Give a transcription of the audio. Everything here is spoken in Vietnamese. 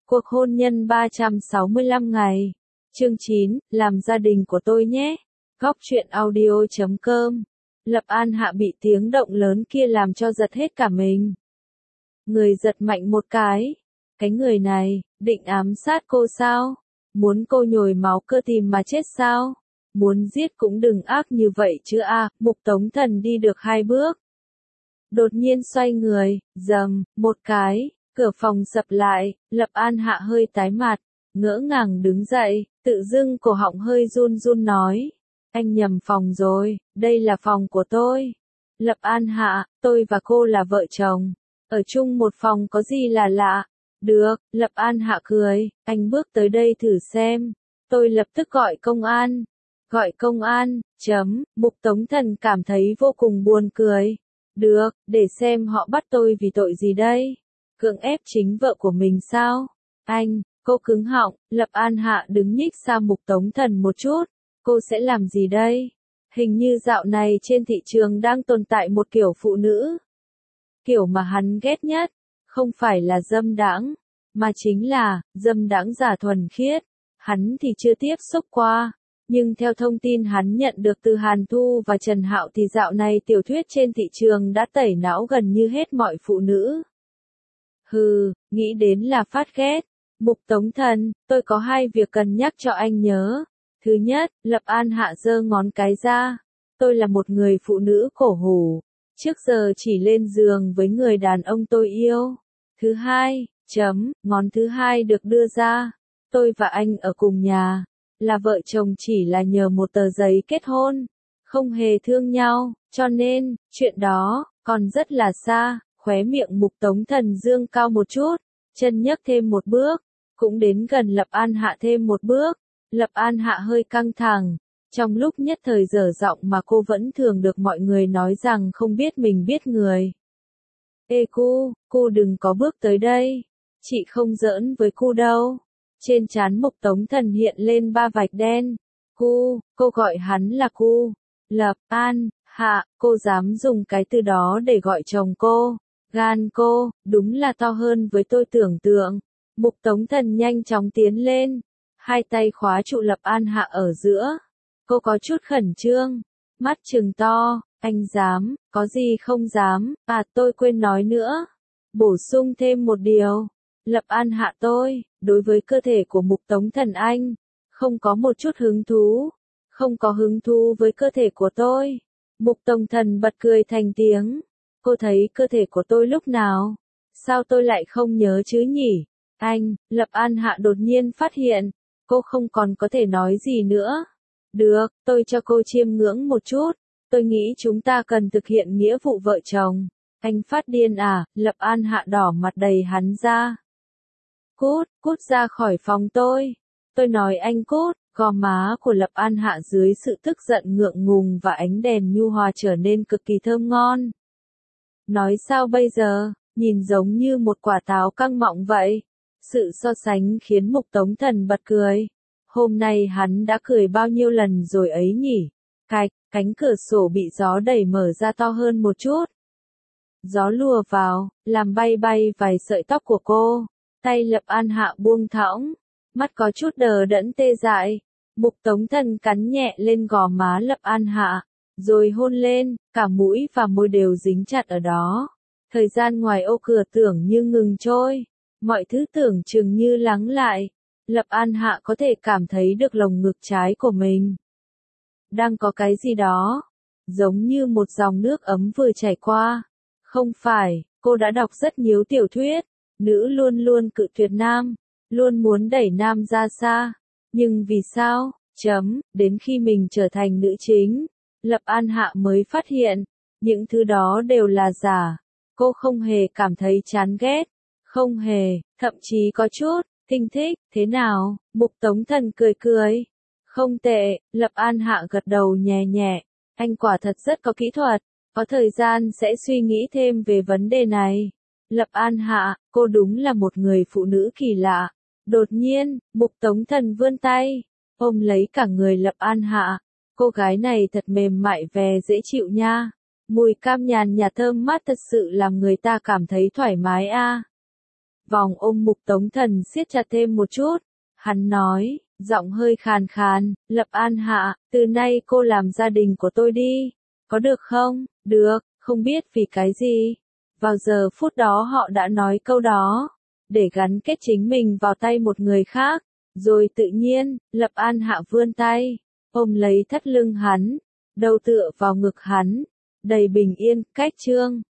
Cuộc hôn nhân 365 ngày. Chương 9, làm gia đình của tôi nhé. Góc truyện audio.com. Lập An Hạ bị tiếng động lớn kia làm cho giật hết cả mình. Người giật mạnh một cái. Cái người này, định ám sát cô sao? Muốn cô nhồi máu cơ tim mà chết sao? Muốn giết cũng đừng ác như vậy chứ a. Mục Tống Thần đi được 2 bước. Đột nhiên xoay người, dầm, một cái. Cửa phòng sập lại, Lập An Hạ hơi tái mặt, ngỡ ngàng đứng dậy, tự dưng cổ họng hơi run run nói. Anh nhầm phòng rồi, đây là phòng của tôi. Lập An Hạ, tôi và cô là vợ chồng. Ở chung một phòng có gì là lạ? Được, Lập An Hạ cười, anh bước tới đây thử xem. Tôi lập tức gọi công an. Gọi công an, Mục Tống Thần cảm thấy vô cùng buồn cười. Được, để xem họ bắt tôi vì tội gì đây? Cưỡng ép chính vợ của mình sao? Anh, cô cứng họng, Lập An Hạ đứng nhích xa Mục Tống Thần một chút. Cô sẽ làm gì đây? Hình như dạo này trên thị trường đang tồn tại một kiểu phụ nữ. Kiểu mà hắn ghét nhất, không phải là dâm đãng, mà chính là dâm đãng giả thuần khiết. Hắn thì chưa tiếp xúc qua, nhưng theo thông tin hắn nhận được từ Hàn Thu và Trần Hạo thì dạo này tiểu thuyết trên thị trường đã tẩy não gần như hết mọi phụ nữ. Hừ, nghĩ đến là phát ghét. Mục Tống Thần, tôi có 2 việc cần nhắc cho anh nhớ. Thứ nhất, Lập An Hạ giơ ngón cái ra. Tôi là một người phụ nữ cổ hủ. Trước giờ chỉ lên giường với người đàn ông tôi yêu. Thứ hai, ngón thứ hai được đưa ra. Tôi và anh ở cùng nhà. Là vợ chồng chỉ là nhờ một tờ giấy kết hôn. Không hề thương nhau, cho nên, chuyện đó, còn rất là xa. Khóe miệng Mục Tống Thần dương cao một chút, chân nhấc thêm một bước, cũng đến gần Lập An Hạ thêm một bước. Lập An Hạ hơi căng thẳng, trong lúc nhất thời dở giọng mà cô vẫn thường được mọi người nói rằng không biết mình biết người. Ê cô đừng có bước tới đây, chị không giỡn với cô đâu. Trên trán Mục Tống Thần hiện lên 3 vạch đen. Cô gọi hắn là cô. Lập An Hạ, cô dám dùng cái từ đó để gọi chồng cô. Gan cô, đúng là to hơn với tôi tưởng tượng. Mục Tống Thần nhanh chóng tiến lên, 2 tay khóa trụ Lập An Hạ ở giữa. Cô có chút khẩn trương, mắt trừng to, anh dám, có gì không dám, tôi quên nói nữa. Bổ sung thêm một điều, Lập An Hạ tôi, đối với cơ thể của Mục Tống Thần anh, không có một chút hứng thú, không có hứng thú với cơ thể của tôi. Mục Tống Thần bật cười thành tiếng. Cô thấy cơ thể của tôi lúc nào? Sao tôi lại không nhớ chứ nhỉ? Anh, Lập An Hạ đột nhiên phát hiện, cô không còn có thể nói gì nữa. Được, tôi cho cô chiêm ngưỡng một chút. Tôi nghĩ chúng ta cần thực hiện nghĩa vụ vợ chồng. Anh phát điên à? Lập An Hạ đỏ mặt đầy hắn ra. Cút ra khỏi phòng tôi. Tôi nói anh cút. Gò má của Lập An Hạ dưới sự tức giận ngượng ngùng và ánh đèn nhu hòa trở nên cực kỳ thơm ngon. Nói sao bây giờ, nhìn giống như một quả táo căng mọng vậy. Sự so sánh khiến Mục Tống Thần bật cười. Hôm nay hắn đã cười bao nhiêu lần rồi ấy nhỉ? Cánh cửa sổ bị gió đẩy mở ra to hơn một chút. Gió lùa vào, làm bay bay vài sợi tóc của cô. Tay Lập An Hạ buông thõng, mắt có chút đờ đẫn tê dại. Mục Tống Thần cắn nhẹ lên gò má Lập An Hạ, rồi hôn lên, cả mũi và môi đều dính chặt ở đó. Thời gian ngoài ô cửa tưởng như ngừng trôi, mọi thứ tưởng chừng như lắng lại. Lập An Hạ có thể cảm thấy được lồng ngực trái của mình đang có cái gì đó, giống như một dòng nước ấm vừa chảy qua. Không phải, cô đã đọc rất nhiều tiểu thuyết, nữ luôn luôn cự tuyệt nam, luôn muốn đẩy nam ra xa. Nhưng vì sao, đến khi mình trở thành nữ chính, Lập An Hạ mới phát hiện, những thứ đó đều là giả. Cô không hề cảm thấy chán ghét, không hề, thậm chí có chút, thinh thích. Thế nào? Mục Tống Thần cười cười. Không tệ, Lập An Hạ gật đầu nhẹ nhẹ. Anh quả thật rất có kỹ thuật, có thời gian sẽ suy nghĩ thêm về vấn đề này. Lập An Hạ, cô đúng là một người phụ nữ kỳ lạ. Đột nhiên, Mục Tống Thần vươn tay, ôm lấy cả người Lập An Hạ. Cô gái này thật mềm mại ve dễ chịu nha. Mùi cam nhàn nhạt thơm mát thật sự làm người ta cảm thấy thoải mái a. Vòng ôm Mục Tống Thần siết chặt thêm một chút. Hắn nói, giọng hơi khàn khàn, Lập An Hạ, từ nay cô làm gia đình của tôi đi. Có được không? Được, không biết vì cái gì. Vào giờ phút đó họ đã nói câu đó, để gắn kết chính mình vào tay một người khác. Rồi tự nhiên, Lập An Hạ vươn tay, ôm lấy thắt lưng hắn, đầu tựa vào ngực hắn, đầy bình yên, cách Trương